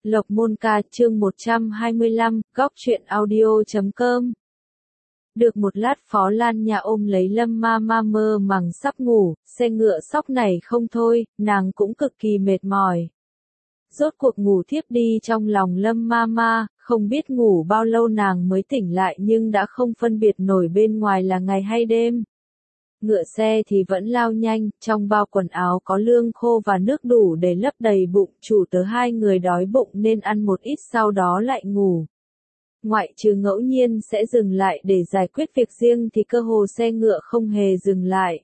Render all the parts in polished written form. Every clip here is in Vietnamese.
Lộc Môn Ca chương 125, góc truyện audio.com. Được một lát Phó Lan Nha ôm lấy Lâm Ma Ma mơ màng sắp ngủ, xe ngựa sóc này không thôi, nàng cũng cực kỳ mệt mỏi. Rốt cuộc ngủ thiếp đi trong lòng Lâm Ma Ma, không biết ngủ bao lâu nàng mới tỉnh lại nhưng đã không phân biệt nổi bên ngoài là ngày hay đêm. Ngựa xe thì vẫn lao nhanh, trong bao quần áo có lương khô và nước đủ để lấp đầy bụng, chủ tớ hai người đói bụng nên ăn một ít sau đó lại ngủ. Ngoại trừ ngẫu nhiên sẽ dừng lại để giải quyết việc riêng thì cơ hồ xe ngựa không hề dừng lại.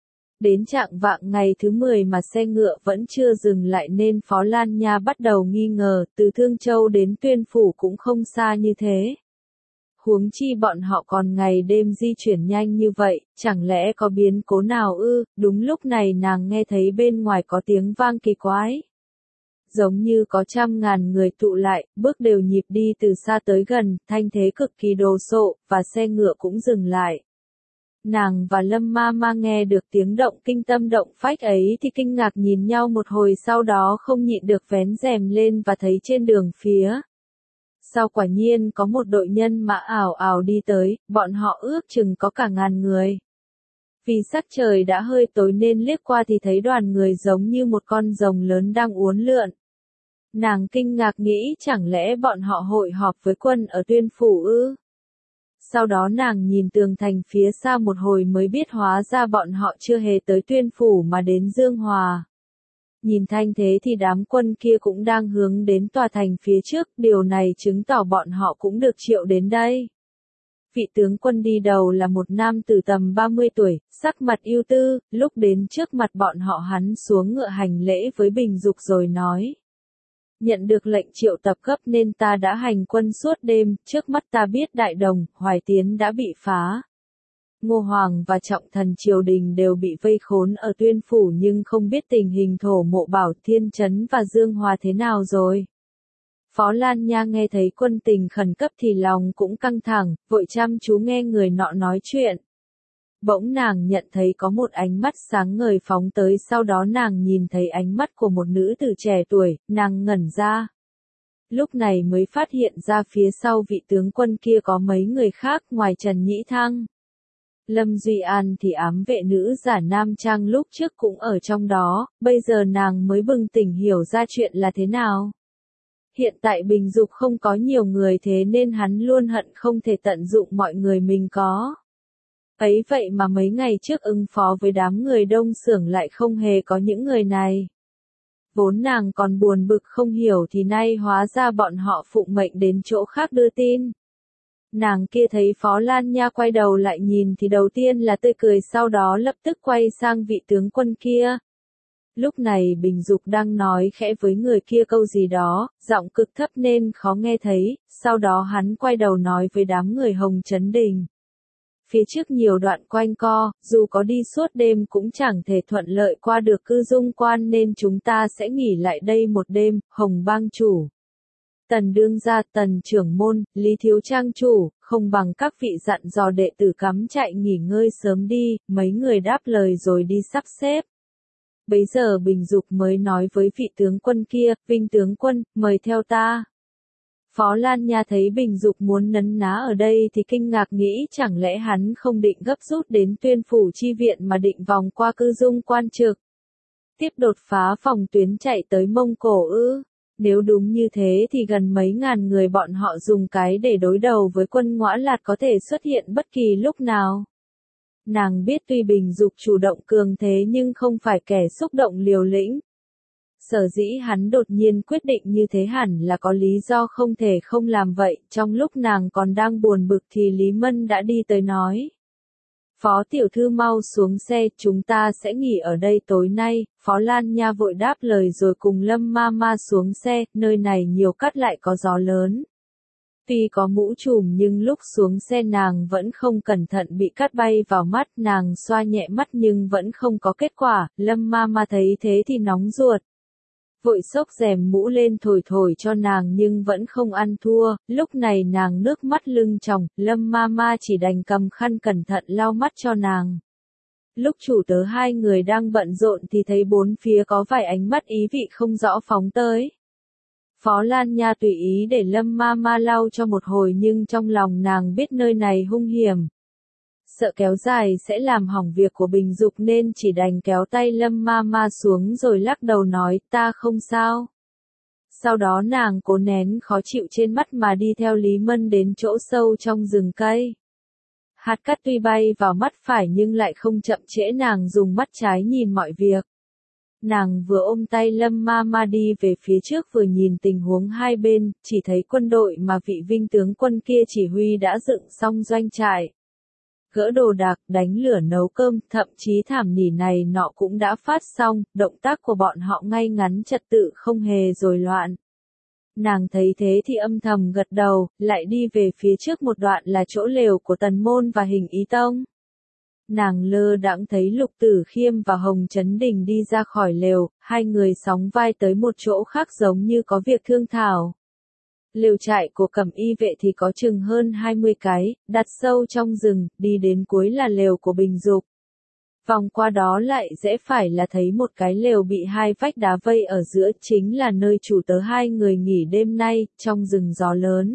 Đến chạng vạng ngày thứ 10 mà xe ngựa vẫn chưa dừng lại nên Phó Lan Nha bắt đầu nghi ngờ, từ Thương Châu đến Tuyên Phủ cũng không xa như thế. Huống chi bọn họ còn ngày đêm di chuyển nhanh như vậy, chẳng lẽ có biến cố nào ư? Đúng lúc này nàng nghe thấy bên ngoài có tiếng vang kỳ quái. Giống như có trăm ngàn người tụ lại, bước đều nhịp đi từ xa tới gần, thanh thế cực kỳ đồ sộ, và xe ngựa cũng dừng lại. Nàng và Lâm Ma Ma nghe được tiếng động kinh tâm động phách ấy thì kinh ngạc nhìn nhau một hồi, sau đó không nhịn được vén rèm lên và thấy trên đường phía sau quả nhiên có một đội nhân mã ảo ảo đi tới, bọn họ ước chừng có cả ngàn người. Vì sắc trời đã hơi tối nên liếc qua thì thấy đoàn người giống như một con rồng lớn đang uốn lượn. Nàng kinh ngạc nghĩ chẳng lẽ bọn họ hội họp với quân ở Tuyên Phủ ư? Sau đó nàng nhìn tường thành phía xa một hồi mới biết hóa ra bọn họ chưa hề tới Tuyên Phủ mà đến Dương Hòa. Nhìn thanh thế thì đám quân kia cũng đang hướng đến tòa thành phía trước, điều này chứng tỏ bọn họ cũng được triệu đến đây. Vị tướng quân đi đầu là một nam tử tầm 30 tuổi, sắc mặt ưu tư, lúc đến trước mặt bọn họ hắn xuống ngựa hành lễ với Bình Dục rồi nói. Nhận được lệnh triệu tập gấp nên ta đã hành quân suốt đêm, trước mắt ta biết Đại Đồng, Hoài Tiến đã bị phá. Ngô Hoàng và trọng thần triều đình đều bị vây khốn ở Tuyên Phủ nhưng không biết tình hình Thổ Mộ Bảo, Thiên Trấn và Dương Hòa thế nào rồi. Phó Lan Nha nghe thấy quân tình khẩn cấp thì lòng cũng căng thẳng, vội chăm chú nghe người nọ nói chuyện. Bỗng nàng nhận thấy có một ánh mắt sáng ngời phóng tới, sau đó nàng nhìn thấy ánh mắt của một nữ tử trẻ tuổi, nàng ngẩn ra. Lúc này mới phát hiện ra phía sau vị tướng quân kia có mấy người khác ngoài Trần Nhĩ Thăng. Lâm Duy An thì ám vệ nữ giả nam trang lúc trước cũng ở trong đó, bây giờ nàng mới bừng tỉnh hiểu ra chuyện là thế nào. Hiện tại Bình Dục không có nhiều người thế nên hắn luôn hận không thể tận dụng mọi người mình có. Ấy vậy mà mấy ngày trước ứng phó với đám người Đông Xưởng lại không hề có những người này. Vốn nàng còn buồn bực không hiểu thì nay hóa ra bọn họ phụng mệnh đến chỗ khác đưa tin. Nàng kia thấy Phó Lan Nha quay đầu lại nhìn thì đầu tiên là tươi cười, sau đó lập tức quay sang vị tướng quân kia. Lúc này Bình Dục đang nói khẽ với người kia câu gì đó, giọng cực thấp nên khó nghe thấy, sau đó hắn quay đầu nói với đám người Hồng Trấn Đình. Phía trước nhiều đoạn quanh co, dù có đi suốt đêm cũng chẳng thể thuận lợi qua được Cư Dung Quan nên chúng ta sẽ nghỉ lại đây một đêm, Hồng bang chủ. Tần đương gia, Tần trưởng môn, Lý thiếu trang chủ, không bằng các vị dặn dò đệ tử cắm trại nghỉ ngơi sớm đi, mấy người đáp lời rồi đi sắp xếp. Bấy giờ Bình Dục mới nói với vị tướng quân kia, Vinh tướng quân, mời theo ta. Phó Lan Nha thấy Bình Dục muốn nấn ná ở đây thì kinh ngạc nghĩ chẳng lẽ hắn không định gấp rút đến Tuyên Phủ chi viện mà định vòng qua Cư Dung Quan trực. Tiếp đột phá phòng tuyến chạy tới Mông Cổ ư? Nếu đúng như thế thì gần mấy ngàn người bọn họ dùng cái để đối đầu với quân Ngõa Lạt có thể xuất hiện bất kỳ lúc nào. Nàng biết tuy Bình Dục chủ động cường thế nhưng không phải kẻ xúc động liều lĩnh. Sở dĩ hắn đột nhiên quyết định như thế hẳn là có lý do không thể không làm vậy, trong lúc nàng còn đang buồn bực thì Lý Mân đã đi tới nói. Phó tiểu thư mau xuống xe, chúng ta sẽ nghỉ ở đây tối nay. Phó Lan Nha vội đáp lời rồi cùng Lâm Ma Ma xuống xe, nơi này nhiều cát lại có gió lớn. Tuy có mũ trùm nhưng lúc xuống xe nàng vẫn không cẩn thận bị cát bay vào mắt, nàng xoa nhẹ mắt nhưng vẫn không có kết quả, Lâm Ma Ma thấy thế thì nóng ruột. Vội xốc rèm mũ lên thổi thổi cho nàng nhưng vẫn không ăn thua, lúc này nàng nước mắt lưng tròng, Lâm Ma Ma chỉ đành cầm khăn cẩn thận lau mắt cho nàng. Lúc chủ tớ hai người đang bận rộn thì thấy bốn phía có vài ánh mắt ý vị không rõ phóng tới. Phó Lan Nha tùy ý để Lâm ma ma lau cho một hồi nhưng trong lòng nàng biết nơi này hung hiểm. Sợ kéo dài sẽ làm hỏng việc của Bình Dục nên chỉ đành kéo tay Lâm ma ma xuống rồi lắc đầu nói ta không sao. Sau đó nàng cố nén khó chịu trên mắt mà đi theo Lý Mân đến chỗ sâu trong rừng cây. Hạt cát tuy bay vào mắt phải nhưng lại không chậm trễ nàng dùng mắt trái nhìn mọi việc. Nàng vừa ôm tay Lâm ma ma đi về phía trước vừa nhìn tình huống hai bên, chỉ thấy quân đội mà vị Vinh tướng quân kia chỉ huy đã dựng xong doanh trại. Gỡ đồ đạc, đánh lửa nấu cơm, thậm chí thảm nỉ này nọ cũng đã phát xong, động tác của bọn họ ngay ngắn trật tự không hề rối loạn. Nàng thấy thế thì âm thầm gật đầu, lại đi về phía trước một đoạn là chỗ lều của Tần Môn và Hình Ý Tông. Nàng lơ đãng thấy Lục Tử Khiêm và Hồng Chấn Đình đi ra khỏi lều, hai người sóng vai tới một chỗ khác giống như có việc thương thảo. Lều trại của Cẩm Y vệ thì có chừng hơn 20 cái, đặt sâu trong rừng, đi đến cuối là lều của Bình Dục. Vòng qua đó lại rẽ phải là thấy một cái lều bị hai vách đá vây ở giữa, chính là nơi chủ tớ hai người nghỉ đêm nay, trong rừng gió lớn.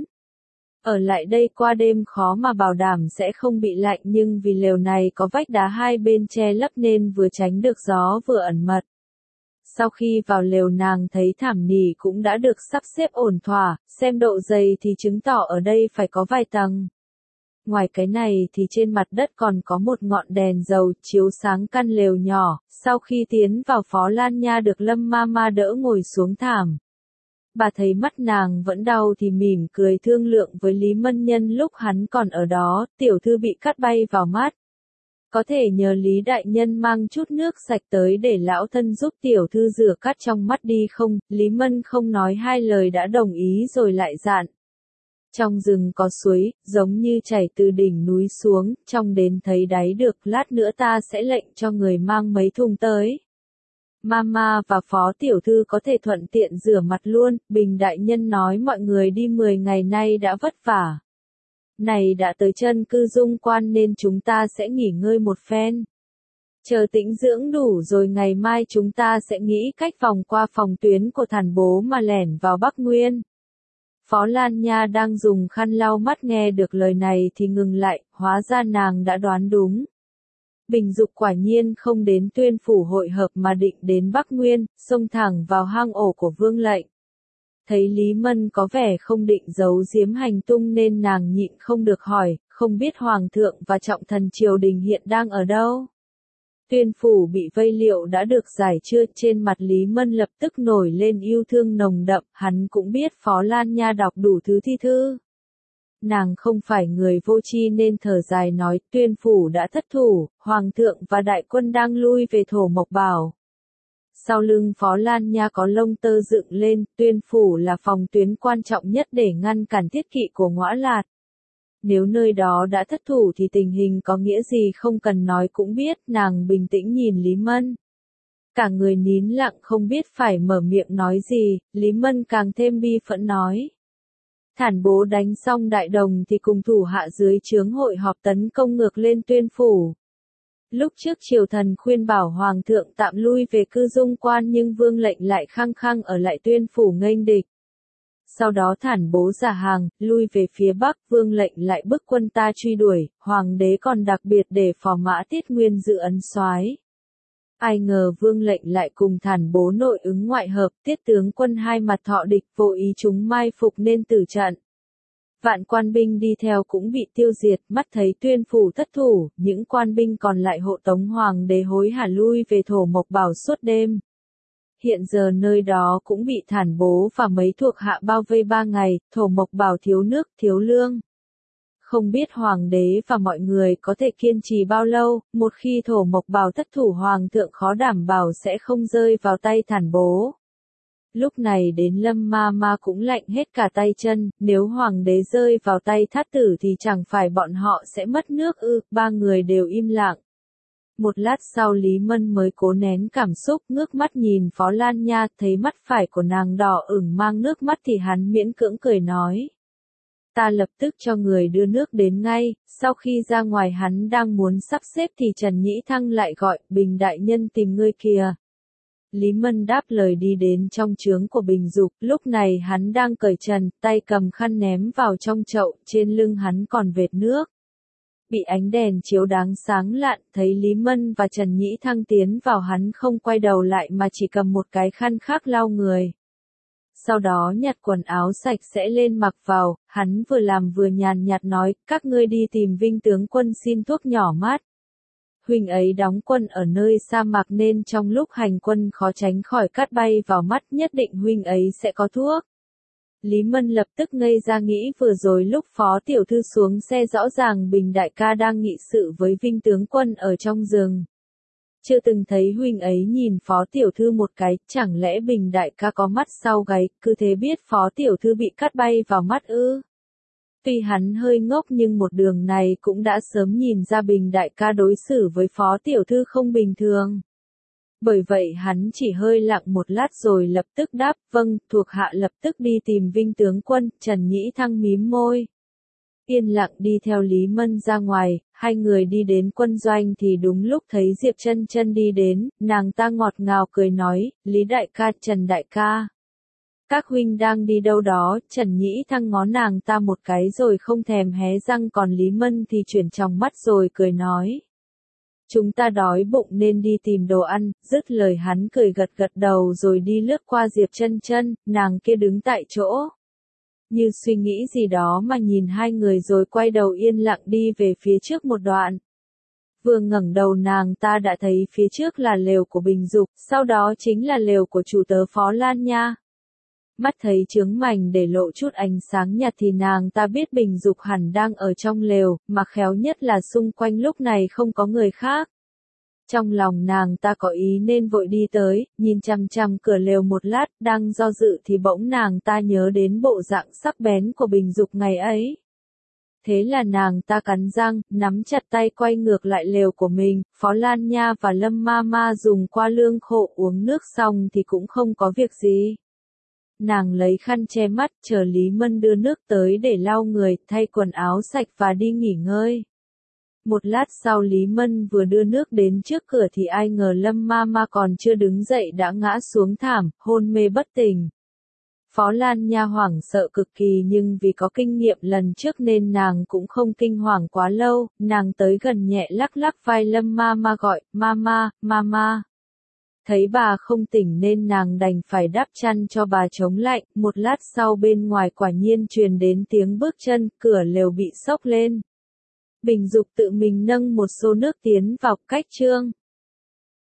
Ở lại đây qua đêm khó mà bảo đảm sẽ không bị lạnh nhưng vì lều này có vách đá hai bên che lấp nên vừa tránh được gió vừa ẩn mật. Sau khi vào lều nàng thấy thảm nỉ cũng đã được sắp xếp ổn thỏa, xem độ dày thì chứng tỏ ở đây phải có vài tầng. Ngoài cái này thì trên mặt đất còn có một ngọn đèn dầu chiếu sáng căn lều nhỏ, sau khi tiến vào Phó Lan Nha được Lâm ma ma đỡ ngồi xuống thảm. Bà thấy mắt nàng vẫn đau thì mỉm cười thương lượng với Lý Mân nhân lúc hắn còn ở đó, tiểu thư bị cắt bay vào mắt. Có thể nhờ Lý đại nhân mang chút nước sạch tới để lão thân giúp tiểu thư rửa cắt trong mắt đi không? Lý Mân không nói hai lời đã đồng ý rồi lại dặn. Trong rừng có suối, giống như chảy từ đỉnh núi xuống, trong đến thấy đáy được, lát nữa ta sẽ lệnh cho người mang mấy thùng tới. Mama và Phó tiểu thư có thể thuận tiện rửa mặt luôn, Bình đại nhân nói mọi người đi 10 ngày nay đã vất vả. Này đã tới chân cư Dung Quan nên chúng ta sẽ nghỉ ngơi một phen. Chờ tĩnh dưỡng đủ rồi ngày mai chúng ta sẽ nghĩ cách vòng qua phòng tuyến của Thản Bố mà lẻn vào Bắc Nguyên. Phó Lan Nha đang dùng khăn lau mắt nghe được lời này thì ngừng lại, hóa ra nàng đã đoán đúng. Bình Dục quả nhiên không đến Tuyên phủ hội hợp mà định đến Bắc Nguyên, xông thẳng vào hang ổ của Vương Lệnh. Thấy Lý Mân có vẻ không định giấu giếm hành tung nên nàng nhịn không được hỏi, không biết Hoàng thượng và trọng thần triều đình hiện đang ở đâu. Tuyên phủ bị vây liệu đã được giải chưa? Trên mặt Lý Mân lập tức nổi lên yêu thương nồng đậm, hắn cũng biết Phó Lan Nha đọc đủ thứ thi thư. Nàng không phải người vô tri nên thở dài nói, Tuyên phủ đã thất thủ, Hoàng thượng và đại quân đang lui về Thổ Mộc Bảo. Sau lưng Phó Lan Nha có lông tơ dựng lên, Tuyên phủ là phòng tuyến quan trọng nhất để ngăn cản thiết kỵ của Ngõa Lạt. Nếu nơi đó đã thất thủ thì tình hình có nghĩa gì không cần nói cũng biết, nàng bình tĩnh nhìn Lý Mân. Cả người nín lặng không biết phải mở miệng nói gì, Lý Mân càng thêm bi phẫn nói. Thản Bố đánh xong Đại Đồng thì cùng thủ hạ dưới trướng hội họp tấn công ngược lên Tuyên phủ. Lúc trước triều thần khuyên bảo Hoàng thượng tạm lui về cư Dung Quan nhưng Vương Lệnh lại khăng khăng ở lại Tuyên phủ nghênh địch. Sau đó Thản Bố giả hàng, lui về phía Bắc, Vương Lệnh lại bức quân ta truy đuổi, Hoàng đế còn đặc biệt để phò mã Tiết Nguyên dự ấn soái. Ai ngờ Vương Lệnh lại cùng Thản Bố nội ứng ngoại hợp, Tiết tướng quân hai mặt thọ địch, vô ý chúng mai phục nên tử trận. Vạn quan binh đi theo cũng bị tiêu diệt, mắt thấy Tuyên phủ thất thủ, những quan binh còn lại hộ tống Hoàng đế hối hả lui về Thổ Mộc Bảo suốt đêm. Hiện giờ nơi đó cũng bị Thản Bố và mấy thuộc hạ bao vây 3 ngày, Thổ Mộc Bảo thiếu nước, thiếu lương. Không biết Hoàng đế và mọi người có thể kiên trì bao lâu, một khi Thổ Mộc Bảo thất thủ Hoàng thượng khó đảm bảo sẽ không rơi vào tay Thản Bố. Lúc này đến Lâm ma ma cũng lạnh hết cả tay chân, nếu Hoàng đế rơi vào tay Thát tử thì chẳng phải bọn họ sẽ mất nước ư? Ba người đều im lặng. Một lát sau Lý Mân mới cố nén cảm xúc, ngước mắt nhìn Phó Lan Nha, thấy mắt phải của nàng đỏ ửng mang nước mắt thì hắn miễn cưỡng cười nói. Ta lập tức cho người đưa nước đến ngay, sau khi ra ngoài hắn đang muốn sắp xếp thì Trần Nhĩ Thăng lại gọi, Bình đại nhân tìm ngươi kìa. Lý Mân đáp lời đi đến trong trướng của Bình Dục, lúc này hắn đang cởi trần, tay cầm khăn ném vào trong chậu, trên lưng hắn còn vệt nước. Bị ánh đèn chiếu đáng sáng lạn, thấy Lý Mân và Trần Nhĩ Thăng tiến vào, hắn không quay đầu lại mà chỉ cầm một cái khăn khác lau người. Sau đó nhặt quần áo sạch sẽ lên mặc vào, hắn vừa làm vừa nhàn nhạt nói, các ngươi đi tìm Vinh tướng quân xin thuốc nhỏ mát. Huynh ấy đóng quân ở nơi sa mạc nên trong lúc hành quân khó tránh khỏi cát bay vào mắt, nhất định huynh ấy sẽ có thuốc. Lý Mân lập tức ngây ra, nghĩ vừa rồi lúc Phó Tiểu Thư xuống xe rõ ràng Bình đại ca đang nghị sự với Vinh tướng quân ở trong rừng. Chưa từng thấy huynh ấy nhìn Phó Tiểu Thư một cái, chẳng lẽ Bình đại ca có mắt sau gáy, cứ thế biết Phó Tiểu Thư bị cát bay vào mắt ư? Tuy hắn hơi ngốc nhưng một đường này cũng đã sớm nhìn ra Bình đại ca đối xử với Phó Tiểu Thư không bình thường. Bởi vậy hắn chỉ hơi lặng một lát rồi lập tức đáp, vâng, thuộc hạ lập tức đi tìm Vinh tướng quân. Trần Nhĩ Thăng mím môi, yên lặng đi theo Lý Mân ra ngoài. Hai người đi đến quân doanh thì đúng lúc thấy Diệp Chân Chân đi đến, nàng ta ngọt ngào cười nói, Lý đại ca, Trần đại ca, các huynh đang đi đâu đó? Trần Nhĩ Thăng ngó nàng ta một cái rồi không thèm hé răng, còn Lý Mân thì chuyển tròng mắt rồi cười nói, chúng ta đói bụng nên đi tìm đồ ăn. Dứt lời hắn cười gật gật đầu rồi đi lướt qua Diệp Chân Chân, nàng kia đứng tại chỗ, như suy nghĩ gì đó mà nhìn hai người rồi quay đầu yên lặng đi về phía trước một đoạn. Vừa ngẩng đầu nàng ta đã thấy phía trước là lều của Bình Dục, sau đó chính là lều của chủ tớ Phó Lan Nha. Mắt thấy chướng mảnh để lộ chút ánh sáng nhạt thì nàng ta biết Bình Dục hẳn đang ở trong lều, mà khéo nhất là xung quanh lúc này không có người khác. Trong lòng nàng ta có ý nên vội đi tới, nhìn chằm chằm cửa lều một lát, đang do dự thì bỗng nàng ta nhớ đến bộ dạng sắc bén của Bình Dục ngày ấy. Thế là nàng ta cắn răng, nắm chặt tay quay ngược lại lều của mình. Phó Lan Nha và Lâm Ma Ma dùng qua lương khô uống nước xong thì cũng không có việc gì. Nàng lấy khăn che mắt, chờ Lý Mân đưa nước tới để lau người, thay quần áo sạch và đi nghỉ ngơi. Một lát sau Lý Mân vừa đưa nước đến trước cửa thì ai ngờ Lâm Ma Ma còn chưa đứng dậy đã ngã xuống thảm, hôn mê bất tỉnh. Phó Lan Nha hoảng sợ cực kỳ nhưng vì có kinh nghiệm lần trước nên nàng cũng không kinh hoàng quá lâu, nàng tới gần nhẹ lắc lắc vai Lâm Ma Ma gọi, Mama, Mama. Thấy bà không tỉnh nên nàng đành phải đắp chăn cho bà chống lạnh. Một lát sau bên ngoài quả nhiên truyền đến tiếng bước chân, cửa lều bị xốc lên. Bình Dục tự mình nâng một xô nước tiến vào, cách trương.